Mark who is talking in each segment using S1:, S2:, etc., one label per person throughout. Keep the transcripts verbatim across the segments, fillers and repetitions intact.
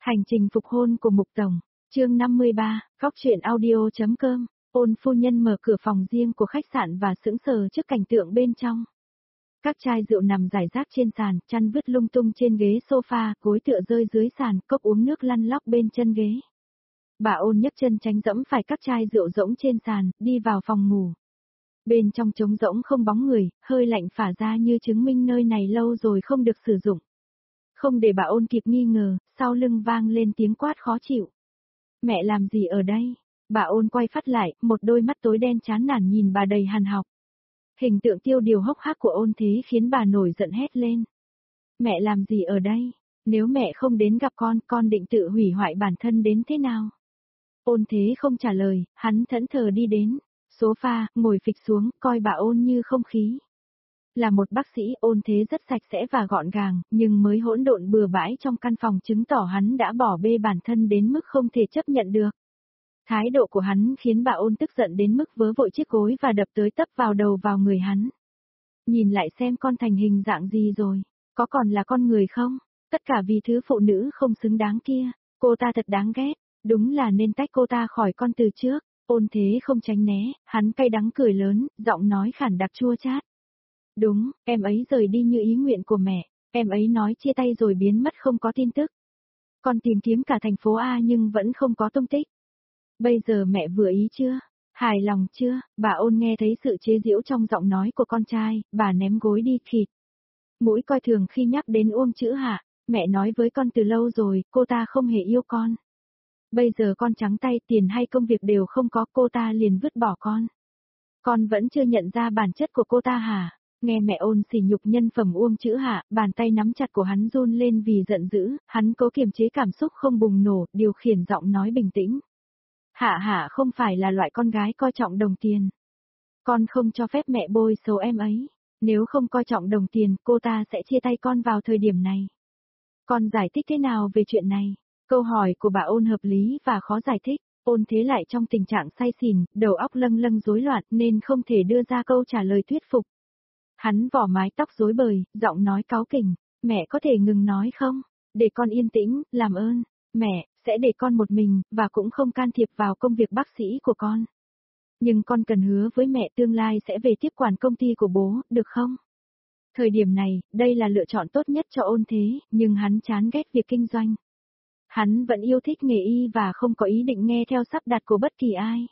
S1: Hành trình phục hôn của Mục Tổng, chương năm mươi ba, góc truyện audio.com, Ôn phu nhân mở cửa phòng riêng của khách sạn và sững sờ trước cảnh tượng bên trong. Các chai rượu nằm rải rác trên sàn, chăn vứt lung tung trên ghế sofa, gối tựa rơi dưới sàn, cốc uống nước lăn lóc bên chân ghế. Bà Ôn nhấc chân tránh dẫm phải các chai rượu rỗng trên sàn, đi vào phòng ngủ. Bên trong trống rỗng không bóng người, hơi lạnh phả ra như chứng minh nơi này lâu rồi không được sử dụng. Không để bà Ôn kịp nghi ngờ, sau lưng vang lên tiếng quát khó chịu. Mẹ làm gì ở đây? Bà Ôn quay phát lại, một đôi mắt tối đen chán nản nhìn bà đầy hằn học. Hình tượng tiêu điều hốc hác của Ôn Thế khiến bà nổi giận hét lên. Mẹ làm gì ở đây? Nếu mẹ không đến gặp con, con định tự hủy hoại bản thân đến thế nào? Ôn Thế không trả lời, hắn thẫn thờ đi đến sofa, ngồi phịch xuống, coi bà Ôn như không khí. Là một bác sĩ, Ôn Thế rất sạch sẽ và gọn gàng, nhưng mới hỗn độn bừa bãi trong căn phòng chứng tỏ hắn đã bỏ bê bản thân đến mức không thể chấp nhận được. Thái độ của hắn khiến bà Ôn tức giận đến mức vớ vội chiếc gối và đập tới tấp vào đầu vào người hắn. Nhìn lại xem con thành hình dạng gì rồi, có còn là con người không? Tất cả vì thứ phụ nữ không xứng đáng kia, cô ta thật đáng ghét, đúng là nên tách cô ta khỏi con từ trước. Ôn Thế không tránh né, hắn cay đắng cười lớn, giọng nói khản đặc chua chát. Đúng, em ấy rời đi như ý nguyện của mẹ, em ấy nói chia tay rồi biến mất không có tin tức. Con tìm kiếm cả thành phố A nhưng vẫn không có tung tích. Bây giờ mẹ vừa ý chưa? Hài lòng chưa? Bà Ôn nghe thấy sự chế giễu trong giọng nói của con trai, bà ném gối đi khịt. Mũi coi thường khi nhắc đến Uông Chữ Hạ, mẹ nói với con từ lâu rồi, cô ta không hề yêu con. Bây giờ con trắng tay, tiền hay công việc đều không có, cô ta liền vứt bỏ con. Con vẫn chưa nhận ra bản chất của cô ta hả? Nghe mẹ Ôn sỉ nhục nhân phẩm Uông Chữ Hạ, bàn tay nắm chặt của hắn run lên vì giận dữ, hắn cố kiềm chế cảm xúc không bùng nổ, điều khiển giọng nói bình tĩnh. Hạ Hạ không phải là loại con gái coi trọng đồng tiền. Con không cho phép mẹ bôi xấu em ấy. Nếu không coi trọng đồng tiền, cô ta sẽ chia tay con vào thời điểm này. Con giải thích thế nào về chuyện này? Câu hỏi của bà Ôn hợp lý và khó giải thích. Ôn Thế lại trong tình trạng say xỉn, đầu óc lâng lâng rối loạn nên không thể đưa ra câu trả lời thuyết phục. Hắn vỏ mái tóc rối bời, giọng nói cáu kỉnh. Mẹ có thể ngừng nói không? Để con yên tĩnh, làm ơn. Mẹ, sẽ để con một mình, và cũng không can thiệp vào công việc bác sĩ của con. Nhưng con cần hứa với mẹ tương lai sẽ về tiếp quản công ty của bố, được không? Thời điểm này, đây là lựa chọn tốt nhất cho Ôn Thế, nhưng hắn chán ghét việc kinh doanh. Hắn vẫn yêu thích nghề y và không có ý định nghe theo sắp đặt của bất kỳ ai.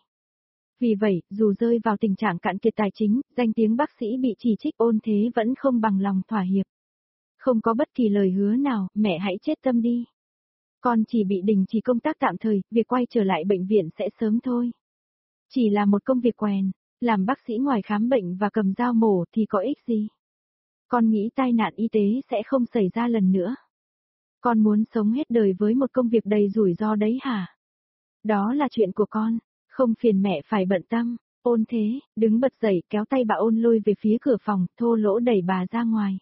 S1: Vì vậy, dù rơi vào tình trạng cạn kiệt tài chính, danh tiếng bác sĩ bị chỉ trích, Ôn Thế vẫn không bằng lòng thỏa hiệp. Không có bất kỳ lời hứa nào, mẹ hãy chết tâm đi. Con chỉ bị đình chỉ công tác tạm thời, việc quay trở lại bệnh viện sẽ sớm thôi. Chỉ là một công việc quèn, làm bác sĩ ngoài khám bệnh và cầm dao mổ thì có ích gì? Con nghĩ tai nạn y tế sẽ không xảy ra lần nữa. Con muốn sống hết đời với một công việc đầy rủi ro đấy hả? Đó là chuyện của con, không phiền mẹ phải bận tâm. Ôn Thế, đứng bật dậy kéo tay bà Ôn lôi về phía cửa phòng, thô lỗ đẩy bà ra ngoài.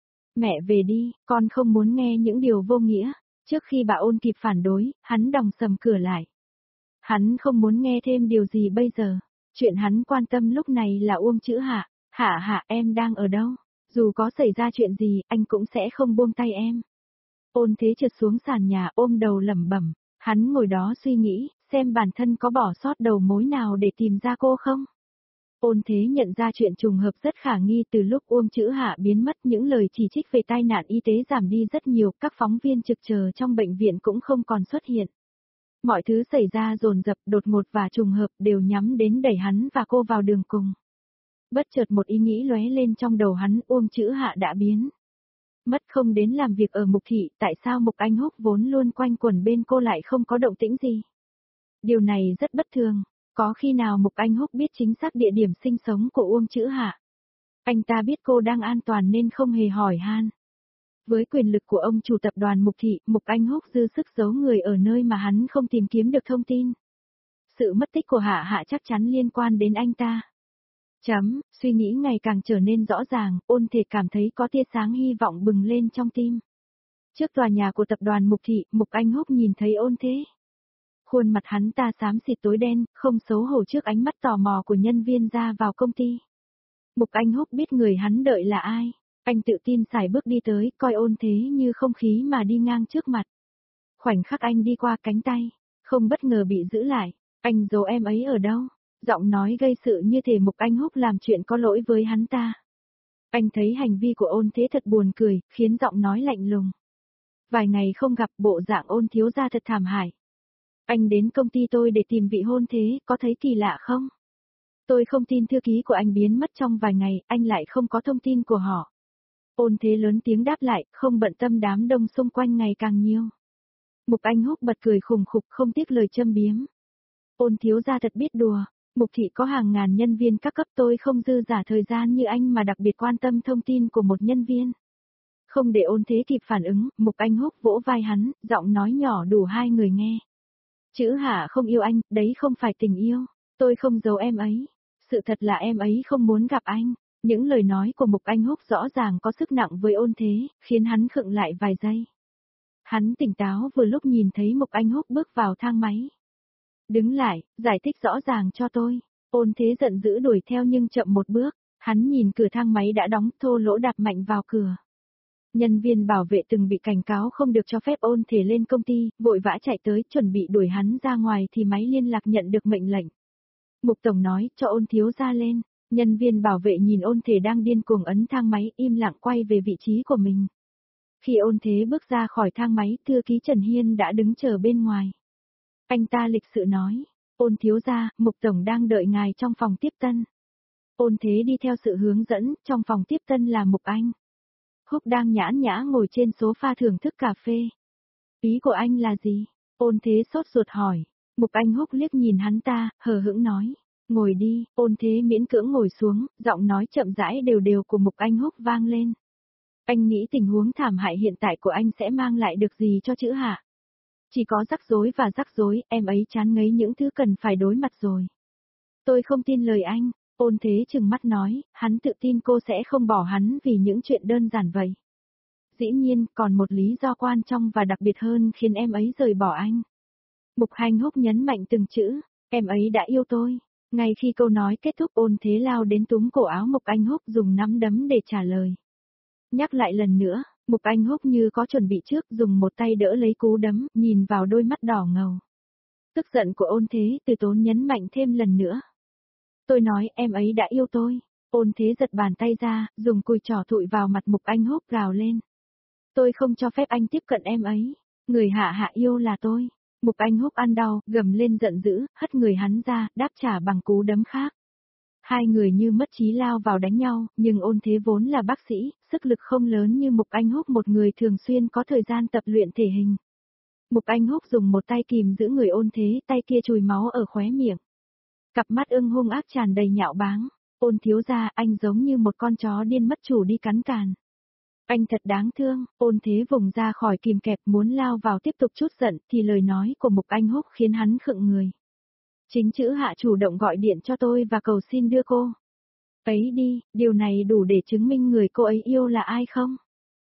S1: Mẹ về đi, con không muốn nghe những điều vô nghĩa. Trước khi bà Ôn kịp phản đối, hắn đóng sầm cửa lại. Hắn không muốn nghe thêm điều gì bây giờ. Chuyện hắn quan tâm lúc này là Uông Chữ Hạ. Hạ Hạ, em đang ở đâu? Dù có xảy ra chuyện gì, anh cũng sẽ không buông tay em. Ôn Thế trượt xuống sàn nhà ôm đầu lẩm bẩm. Hắn ngồi đó suy nghĩ, xem bản thân có bỏ sót đầu mối nào để tìm ra cô không? Ôn Thế nhận ra chuyện trùng hợp rất khả nghi từ lúc Uông Chữ Hạ biến mất, những lời chỉ trích về tai nạn y tế giảm đi rất nhiều, các phóng viên trực chờ trong bệnh viện cũng không còn xuất hiện. Mọi thứ xảy ra dồn dập, đột ngột và trùng hợp đều nhắm đến đẩy hắn và cô vào đường cùng. Bất chợt một ý nghĩ lóe lên trong đầu hắn, Uông Chữ Hạ đã biến mất không đến làm việc ở Mục Thị, tại sao Mục Anh Húc vốn luôn quanh quẩn bên cô lại không có động tĩnh gì? Điều này rất bất thường. Có khi nào Mục Anh Húc biết chính xác địa điểm sinh sống của Uông Chữ Hạ? Anh ta biết cô đang an toàn nên không hề hỏi han. Với quyền lực của ông chủ tập đoàn Mục Thị, Mục Anh Húc dư sức giấu người ở nơi mà hắn không tìm kiếm được thông tin. Sự mất tích của Hạ Hạ chắc chắn liên quan đến anh ta. Chấm, suy nghĩ ngày càng trở nên rõ ràng, Ôn Thể cảm thấy có tia sáng hy vọng bừng lên trong tim. Trước tòa nhà của tập đoàn Mục Thị, Mục Anh Húc nhìn thấy Ôn Thế. Khuôn mặt hắn ta xám xịt tối đen, không xấu hổ trước ánh mắt tò mò của nhân viên ra vào công ty. Mục Anh Húc biết người hắn đợi là ai. Anh tự tin sải bước đi tới, coi Ôn Thế như không khí mà đi ngang trước mặt. Khoảnh khắc anh đi qua cánh tay, không bất ngờ bị giữ lại. Anh giấu em ấy ở đâu? Giọng nói gây sự như thể Mục Anh Húc làm chuyện có lỗi với hắn ta. Anh thấy hành vi của Ôn Thế thật buồn cười, khiến giọng nói lạnh lùng. Vài ngày không gặp, bộ dạng Ôn thiếu gia thật thảm hại. Anh đến công ty tôi để tìm vị hôn thế, có thấy kỳ lạ không? Tôi không tin thư ký của anh biến mất trong vài ngày, anh lại không có thông tin của họ. Ôn Thế lớn tiếng đáp lại, không bận tâm đám đông xung quanh ngày càng nhiều. Mục Anh Húc bật cười khùng khục không tiếc lời châm biếm. Ôn thiếu gia thật biết đùa, Mục thị có hàng ngàn nhân viên các cấp, tôi không dư giả thời gian như anh mà đặc biệt quan tâm thông tin của một nhân viên. Không để Ôn Thế kịp phản ứng, Mục Anh Húc vỗ vai hắn, giọng nói nhỏ đủ hai người nghe. Chữ Hạ không yêu anh, đấy không phải tình yêu, tôi không giấu em ấy. Sự thật là em ấy không muốn gặp anh. Những lời nói của Mục Anh Húc rõ ràng có sức nặng với Ôn Thế, khiến hắn khựng lại vài giây. Hắn tỉnh táo vừa lúc nhìn thấy Mục Anh Húc bước vào thang máy. Đứng lại, giải thích rõ ràng cho tôi. Ôn Thế giận dữ đuổi theo nhưng chậm một bước, hắn nhìn cửa thang máy đã đóng, thô lỗ đạp mạnh vào cửa. Nhân viên bảo vệ từng bị cảnh cáo không được cho phép Ôn Thế lên công ty, vội vã chạy tới, chuẩn bị đuổi hắn ra ngoài thì máy liên lạc nhận được mệnh lệnh. Mục Tổng nói, cho Ôn thiếu gia lên. Nhân viên bảo vệ nhìn Ôn Thế đang điên cuồng ấn thang máy, im lặng quay về vị trí của mình. Khi Ôn Thế bước ra khỏi thang máy, thư ký Trần Hiên đã đứng chờ bên ngoài. Anh ta lịch sự nói, Ôn thiếu gia, Mục Tổng đang đợi ngài trong phòng tiếp tân. Ôn Thế đi theo sự hướng dẫn, trong phòng tiếp tân là Mục Anh. Húc đang nhãn nhã ngồi trên sofa thưởng thức cà phê. Ý của anh là gì? Ôn Thế sốt ruột hỏi. Mục Anh Húc liếc nhìn hắn ta, hờ hững nói. Ngồi đi, Ôn Thế miễn cưỡng ngồi xuống, giọng nói chậm rãi đều đều của Mục Anh Húc vang lên. Anh nghĩ tình huống thảm hại hiện tại của anh sẽ mang lại được gì cho chữ Hạ? Chỉ có rắc rối và rắc rối, em ấy chán ngấy những thứ cần phải đối mặt rồi. Tôi không tin lời anh, Ôn Thế trừng mắt nói, hắn tự tin cô sẽ không bỏ hắn vì những chuyện đơn giản vậy. Dĩ nhiên, còn một lý do quan trọng và đặc biệt hơn khiến em ấy rời bỏ anh. Mục Anh Húc nhấn mạnh từng chữ, em ấy đã yêu tôi. Ngay khi câu nói kết thúc, Ôn Thế lao đến túm cổ áo Mục Anh Húc dùng nắm đấm để trả lời. Nhắc lại lần nữa, Mục Anh Húc như có chuẩn bị trước, dùng một tay đỡ lấy cú đấm, nhìn vào đôi mắt đỏ ngầu. Tức giận của Ôn Thế từ tốn nhấn mạnh thêm lần nữa. Tôi nói em ấy đã yêu tôi. Ôn Thế giật bàn tay ra, dùng cùi trỏ thụi vào mặt Mục Anh Húc gào lên. Tôi không cho phép anh tiếp cận em ấy. Người Hạ Hạ yêu là tôi. Mục Anh Húc ăn đau, gầm lên giận dữ, hất người hắn ra, đáp trả bằng cú đấm khác. Hai người như mất trí lao vào đánh nhau, nhưng Ôn Thế vốn là bác sĩ, sức lực không lớn như Mục Anh Húc, một người thường xuyên có thời gian tập luyện thể hình. Mục Anh Húc dùng một tay kìm giữ người Ôn Thế, tay kia chùi máu ở khóe miệng. Cặp mắt ưng hung ác tràn đầy nhạo báng. Ôn thiếu gia, anh giống như một con chó điên mất chủ đi cắn càn. Anh thật đáng thương. Ôn Thế vùng ra khỏi kìm kẹp muốn lao vào tiếp tục trút giận, thì lời nói của Mục Anh Húc khiến hắn khựng người. Chính chữ Hạ chủ động gọi điện cho tôi và cầu xin đưa cô ấy đi, điều này đủ để chứng minh người cô ấy yêu là ai không?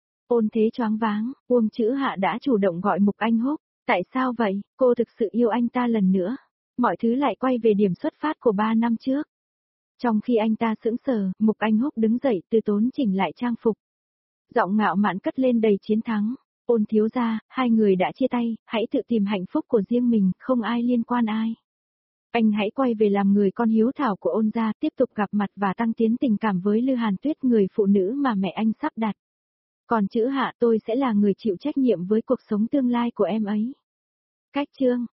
S1: Ôn Thế choáng váng, Uông chữ Hạ đã chủ động gọi Mục Anh Húc, tại sao vậy, cô thực sự yêu anh ta lần nữa? Mọi thứ lại quay về điểm xuất phát của ba năm trước. Trong khi anh ta sững sờ, Mục Anh Húc đứng dậy từ tốn chỉnh lại trang phục. Giọng ngạo mạn cất lên đầy chiến thắng. Ôn thiếu gia, hai người đã chia tay, hãy tự tìm hạnh phúc của riêng mình, không ai liên quan ai. Anh hãy quay về làm người con hiếu thảo của Ôn gia, tiếp tục gặp mặt và tăng tiến tình cảm với Lư Hàn Tuyết, người phụ nữ mà mẹ anh sắp đặt. Còn chữ Hạ, tôi sẽ là người chịu trách nhiệm với cuộc sống tương lai của em ấy. Cách chương